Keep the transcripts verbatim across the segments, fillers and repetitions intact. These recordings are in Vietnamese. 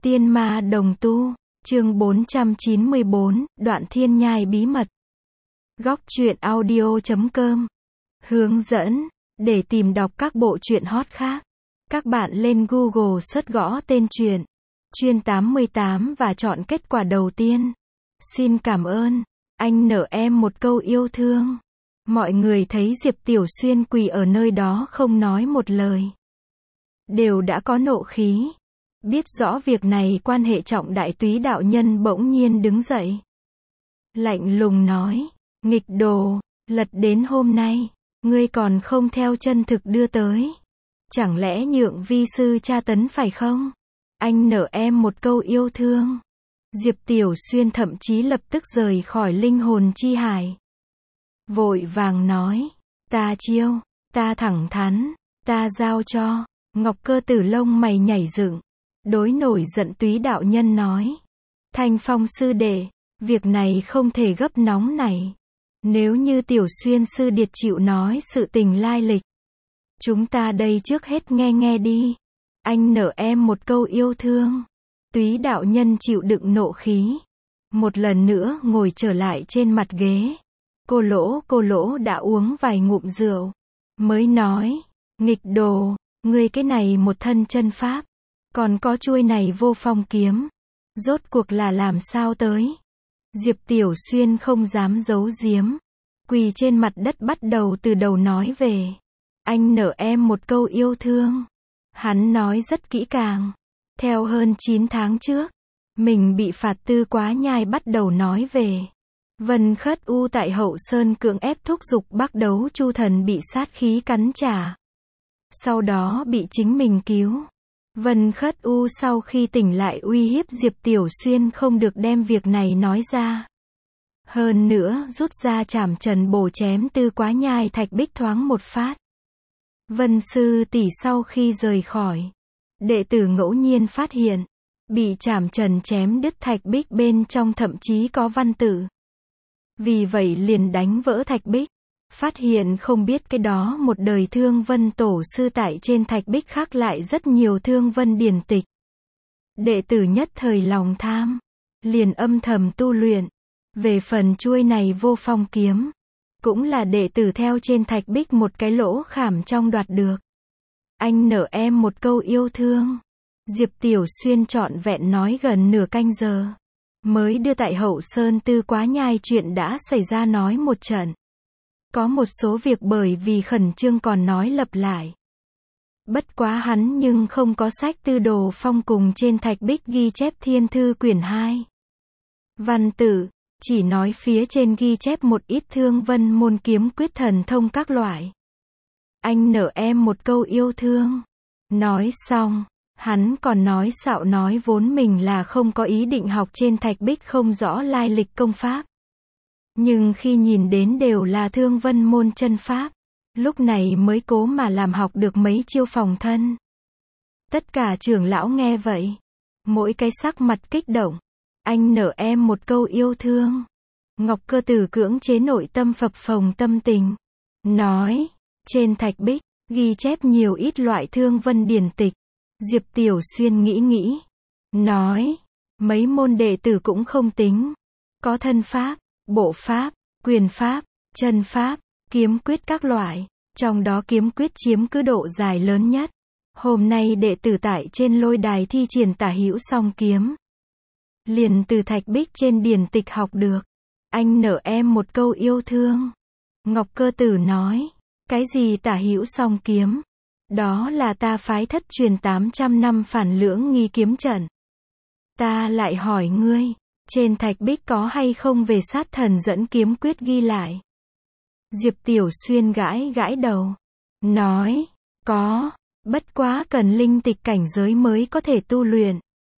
Tiên ma đồng tu, chương bốn trăm chín mươi bốn, đoạn thiên nhai bí mật. Góc truyện audio chấm com. Hướng dẫn, để tìm đọc các bộ truyện hot khác. Các bạn lên Google search gõ tên truyện, Chuyên tám mươi tám và chọn kết quả đầu tiên. Xin cảm ơn, anh nợ em một câu yêu thương. Mọi người thấy Diệp Tiểu Xuyên quỳ ở nơi đó không nói một lời. Đều đã có nộ khí. Biết rõ việc này quan hệ trọng đại, Túy đạo nhân bỗng nhiên đứng dậy. Lạnh lùng nói, nghịch đồ, lật đến hôm nay, ngươi còn không theo chân thực đưa tới. Chẳng lẽ nhượng vi sư tra tấn phải không? Anh nợ em một câu yêu thương. Diệp Tiểu Xuyên thậm chí lập tức rời khỏi linh hồn chi hải. Vội vàng nói, ta chiêu, ta thẳng thắn, ta giao cho. Ngọc Cơ Tử lông mày nhảy dựng. Đối nổi giận Túy đạo nhân nói, Thanh Phong sư đệ, việc này không thể gấp nóng này. Nếu như Tiểu Xuyên sư điệt chịu nói sự tình lai lịch, chúng ta đây trước hết nghe nghe đi. Anh nợ em một câu yêu thương. Túy đạo nhân chịu đựng nộ khí, một lần nữa ngồi trở lại trên mặt ghế. Cô lỗ cô lỗ đã uống vài ngụm rượu, mới nói, nghịch đồ, ngươi cái này một thân chân pháp, còn có chuôi này vô phong kiếm, rốt cuộc là làm sao tới? Diệp Tiểu Xuyên không dám giấu giếm, quỳ trên mặt đất bắt đầu từ đầu nói về. Anh nợ em một câu yêu thương. Hắn nói rất kỹ càng. Theo hơn chín tháng trước, mình bị phạt tư quá nhai bắt đầu nói về. Vân Khất U tại Hậu Sơn cưỡng ép thúc giục Bắc Đấu Chu Thần bị sát khí cắn trả. Sau đó bị chính mình cứu. Vân Khất U sau khi tỉnh lại uy hiếp Diệp Tiểu Xuyên không được đem việc này nói ra. Hơn nữa rút ra trảm trần bổ chém tư quá nhai thạch bích thoáng một phát. Vân sư tỷ sau khi rời khỏi, đệ tử ngẫu nhiên phát hiện, bị trảm trần chém đứt thạch bích bên trong thậm chí có văn tự. Vì vậy liền đánh vỡ thạch bích. Phát hiện không biết cái đó một đời Thương Vân tổ sư tại trên thạch bích khắc lại rất nhiều Thương Vân điển tịch. Đệ tử nhất thời lòng tham, liền âm thầm tu luyện. Về phần chuôi này vô phong kiếm, cũng là đệ tử theo trên thạch bích một cái lỗ khảm trong đoạt được. Anh nợ em một câu yêu thương. Diệp Tiểu Xuyên trọn vẹn nói gần nửa canh giờ, mới đưa tại Hậu Sơn tư quá nhai chuyện đã xảy ra nói một trận. Có một số việc bởi vì khẩn trương còn nói lặp lại. Bất quá hắn nhưng không có sách tư đồ phong cùng trên thạch bích ghi chép thiên thư quyển hai. Văn tự, chỉ nói phía trên ghi chép một ít Thương Vân môn kiếm quyết thần thông các loại. Anh nợ em một câu yêu thương. Nói xong, hắn còn nói xạo nói vốn mình là không có ý định học trên thạch bích không rõ lai lịch công pháp. Nhưng khi nhìn đến đều là Thương Vân môn chân pháp, lúc này mới cố mà làm học được mấy chiêu phòng thân. Tất cả trưởng lão nghe vậy, mỗi cái sắc mặt kích động. Anh nợ em một câu yêu thương. Ngọc Cơ Tử cưỡng chế nội tâm phập phồng tâm tình, nói, trên thạch bích, ghi chép nhiều ít loại Thương Vân điển tịch. Diệp Tiểu Xuyên nghĩ nghĩ, nói, mấy môn đệ tử cũng không tính. Có thân pháp, bộ pháp, quyền pháp, chân pháp, kiếm quyết các loại, trong đó kiếm quyết chiếm cứ độ dài lớn nhất. Hôm nay đệ tử tại trên lôi đài thi triển tả hữu song kiếm, liền từ thạch bích trên điển tịch học được. Anh nợ em một câu yêu thương. Ngọc Cơ Tử nói, cái gì tả hữu song kiếm? Đó là ta phái thất truyền tám trăm năm phản lưỡng nghi kiếm trận. Ta lại hỏi ngươi, trên thạch bích có hay không về sát thần dẫn kiếm quyết ghi lại? Diệp Tiểu Xuyên gãi gãi đầu, nói, có, bất quá cần linh tịch cảnh giới mới có thể tu luyện.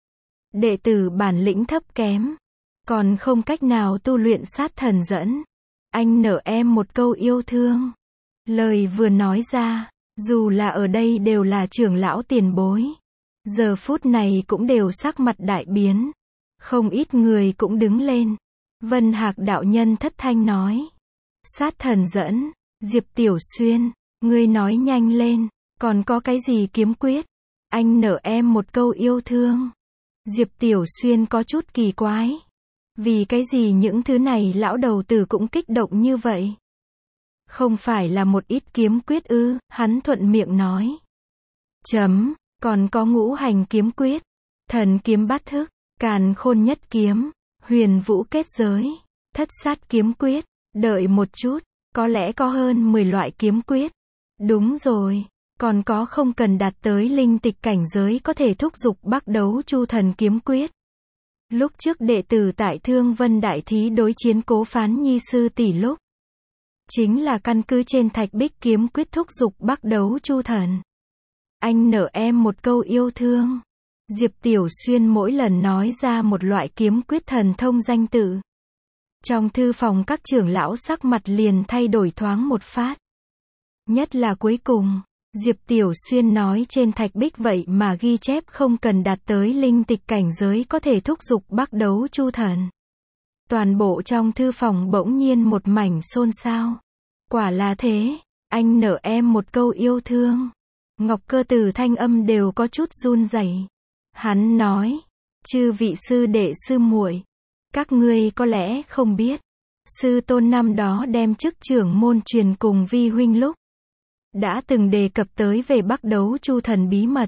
Đệ tử bản lĩnh thấp kém, còn không cách nào tu luyện sát thần dẫn. Anh nợ em một câu yêu thương. Lời vừa nói ra, dù là ở đây đều là trưởng lão tiền bối, giờ phút này cũng đều sắc mặt đại biến. Không ít người cũng đứng lên. Vân Hạc đạo nhân thất thanh nói, sát thần dẫn. Diệp Tiểu Xuyên, ngươi nói nhanh lên, còn có cái gì kiếm quyết? Anh nợ em một câu yêu thương. Diệp Tiểu Xuyên có chút kỳ quái. Vì cái gì những thứ này lão đầu tử cũng kích động như vậy? Không phải là một ít kiếm quyết ư, hắn thuận miệng nói. Chấm, còn có ngũ hành kiếm quyết, thần kiếm bát thức, càn khôn nhất kiếm, huyền vũ kết giới, thất sát kiếm quyết, đợi một chút, có lẽ có hơn mười loại kiếm quyết. Đúng rồi, còn có không cần đạt tới linh tịch cảnh giới có thể thúc giục Bắc Đấu Chu Thần kiếm quyết. Lúc trước đệ tử tại Thương Vân Đại Thí đối chiến Cố Phán Nhi sư tỷ lúc, chính là căn cứ trên Thạch Bích kiếm quyết thúc giục Bắc Đấu Chu Thần. Anh nợ em một câu yêu thương. Diệp Tiểu Xuyên mỗi lần nói ra một loại kiếm quyết thần thông danh tự. Trong thư phòng các trưởng lão sắc mặt liền thay đổi thoáng một phát. Nhất là cuối cùng, Diệp Tiểu Xuyên nói trên Thạch Bích vậy mà ghi chép không cần đạt tới linh tịch cảnh giới có thể thúc giục Bắc Đấu Chu Thần. Toàn bộ trong thư phòng bỗng nhiên một mảnh xôn xao. Quả là thế, anh nợ em một câu yêu thương. Ngọc Cơ Tử thanh âm đều có chút run rẩy. Hắn nói, chư vị sư đệ sư muội, các ngươi có lẽ không biết, sư tôn năm đó đem chức trưởng môn truyền cùng vi huynh lúc, đã từng đề cập tới về Bắc Đấu Chu Thần bí mật.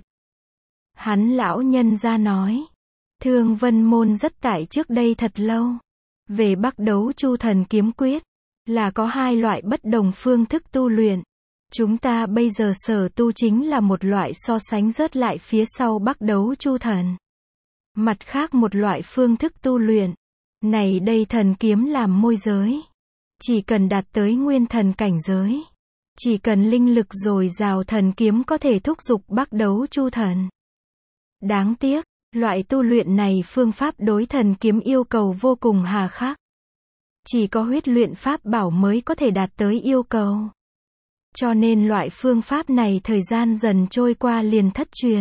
Hắn lão nhân ra nói, Thương Vân môn rất tại trước đây thật lâu, về Bắc Đấu Chu Thần kiếm quyết, là có hai loại bất đồng phương thức tu luyện. Chúng ta bây giờ sở tu chính là một loại so sánh rớt lại phía sau Bắc Đấu Chu Thần. Mặt khác một loại phương thức tu luyện, này đây thần kiếm làm môi giới. Chỉ cần đạt tới nguyên thần cảnh giới, chỉ cần linh lực dồi dào thần kiếm có thể thúc giục Bắc Đấu Chu Thần. Đáng tiếc, loại tu luyện này phương pháp đối thần kiếm yêu cầu vô cùng hà khắc. Chỉ có huyết luyện pháp bảo mới có thể đạt tới yêu cầu. Cho nên loại phương pháp này thời gian dần trôi qua liền thất truyền.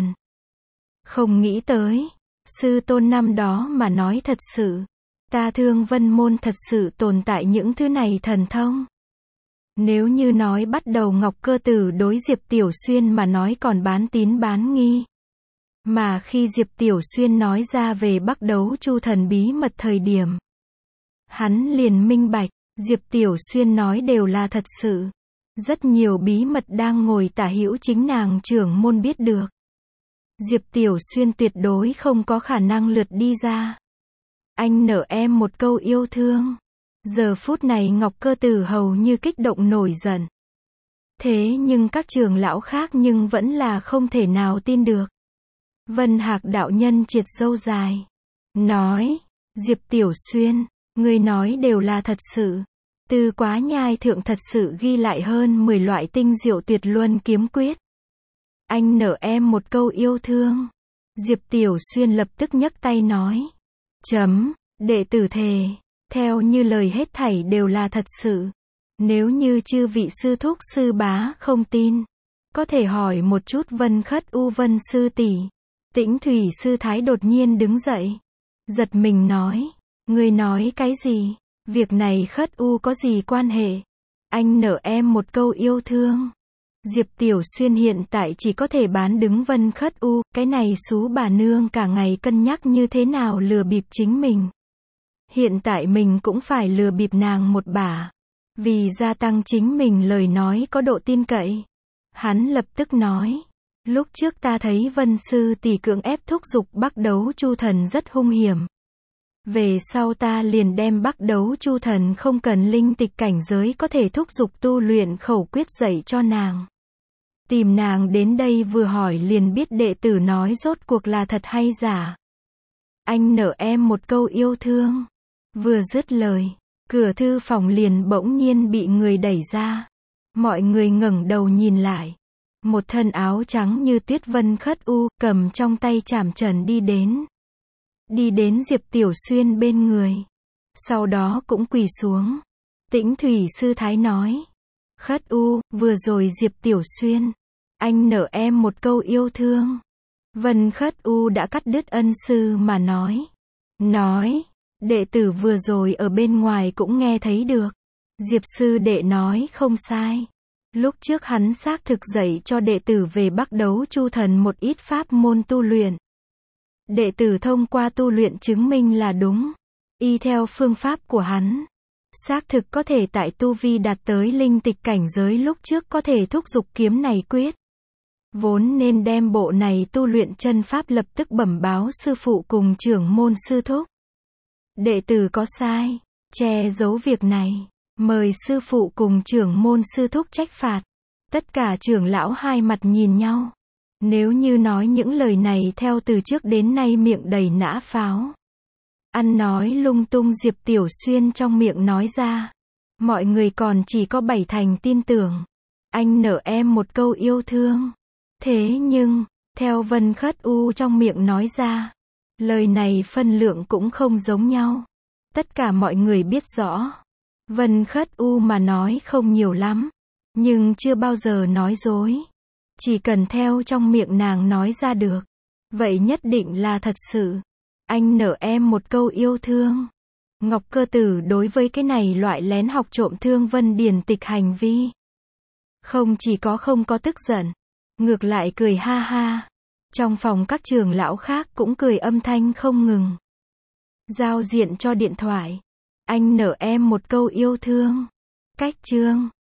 Không nghĩ tới, sư tôn năm đó mà nói thật sự, ta Thương Vân môn thật sự tồn tại những thứ này thần thông. Nếu như nói bắt đầu Ngọc Cơ Tử đối Diệp Tiểu Xuyên mà nói còn bán tín bán nghi. Mà khi Diệp Tiểu Xuyên nói ra về Bắc Đấu Chu Thần bí mật thời điểm, hắn liền minh bạch, Diệp Tiểu Xuyên nói đều là thật sự. Rất nhiều bí mật đang ngồi tả hữu chính nàng trưởng môn biết được. Diệp Tiểu Xuyên tuyệt đối không có khả năng lượt đi ra. Anh nợ em một câu yêu thương. Giờ phút này Ngọc Cơ Tử hầu như kích động nổi giận. Thế nhưng các trưởng lão khác nhưng vẫn là không thể nào tin được. Vân Hạc đạo nhân triệt râu dài. Nói, Diệp Tiểu Xuyên, ngươi nói đều là thật sự. Tư Quá Nhai thượng thật sự ghi lại hơn mười loại tinh diệu tuyệt luân kiếm quyết. Anh nợ em một câu yêu thương. Diệp Tiểu Xuyên lập tức nhấc tay nói. Chấm, đệ tử thề, theo như lời hết thảy đều là thật sự. Nếu như chư vị sư thúc sư bá không tin, có thể hỏi một chút Vân Khất U Vân sư tỷ. Tĩnh Thủy sư thái đột nhiên đứng dậy, giật mình nói, ngươi nói cái gì? Việc này Khất U có gì quan hệ? Anh nợ em một câu yêu thương. Diệp Tiểu Xuyên hiện tại chỉ có thể bán đứng Vân Khất U, cái này xú bà nương cả ngày cân nhắc như thế nào lừa bịp chính mình. Hiện tại mình cũng phải lừa bịp nàng một bả, vì gia tăng chính mình lời nói có độ tin cậy. Hắn lập tức nói, lúc trước ta thấy Vân sư tỷ cưỡng ép thúc giục Bắc Đấu Chu Thần rất hung hiểm. Về sau ta liền đem Bắc Đấu Chu Thần không cần linh tịch cảnh giới có thể thúc giục tu luyện khẩu quyết dạy cho nàng. Tìm nàng đến đây vừa hỏi liền biết đệ tử nói rốt cuộc là thật hay giả. Anh nợ em một câu yêu thương. Vừa dứt lời, cửa thư phòng liền bỗng nhiên bị người đẩy ra. Mọi người ngẩng đầu nhìn lại. Một thân áo trắng như tuyết Vân Khất U, cầm trong tay chảm trần đi đến. Đi đến Diệp Tiểu Xuyên bên người. Sau đó cũng quỳ xuống. Tĩnh Thủy sư thái nói. Khất U, vừa rồi Diệp Tiểu Xuyên, anh nợ em một câu yêu thương. Vân Khất U đã cắt đứt ân sư mà nói. Nói, đệ tử vừa rồi ở bên ngoài cũng nghe thấy được. Diệp sư đệ nói không sai. Lúc trước hắn xác thực dạy cho đệ tử về Bắc Đấu Chu Thần một ít pháp môn tu luyện. Đệ tử thông qua tu luyện chứng minh là đúng. Y theo phương pháp của hắn, xác thực có thể tại tu vi đạt tới linh tịch cảnh giới lúc trước có thể thúc giục kiếm này quyết. Vốn nên đem bộ này tu luyện chân pháp lập tức bẩm báo sư phụ cùng trưởng môn sư thúc. Đệ tử có sai, che giấu việc này, mời sư phụ cùng trưởng môn sư thúc trách phạt. Tất cả trưởng lão hai mặt nhìn nhau. Nếu như nói những lời này theo từ trước đến nay miệng đầy nã pháo, ăn nói lung tung Diệp Tiểu Xuyên trong miệng nói ra, mọi người còn chỉ có bảy thành tin tưởng. Anh nợ em một câu yêu thương. Thế nhưng, theo Vân Khất U trong miệng nói ra, lời này phân lượng cũng không giống nhau. Tất cả mọi người biết rõ, Vân Khất U mà nói không nhiều lắm, nhưng chưa bao giờ nói dối. Chỉ cần theo trong miệng nàng nói ra được, vậy nhất định là thật sự. Anh nợ em một câu yêu thương. Ngọc Cơ Tử đối với cái này loại lén học trộm Thương Vân Điền Tịch hành vi, không chỉ có không có tức giận, ngược lại cười ha ha. Trong phòng các trưởng lão khác cũng cười âm thanh không ngừng. Giao diện cho điện thoại. Anh nợ em một câu yêu thương. Cách chương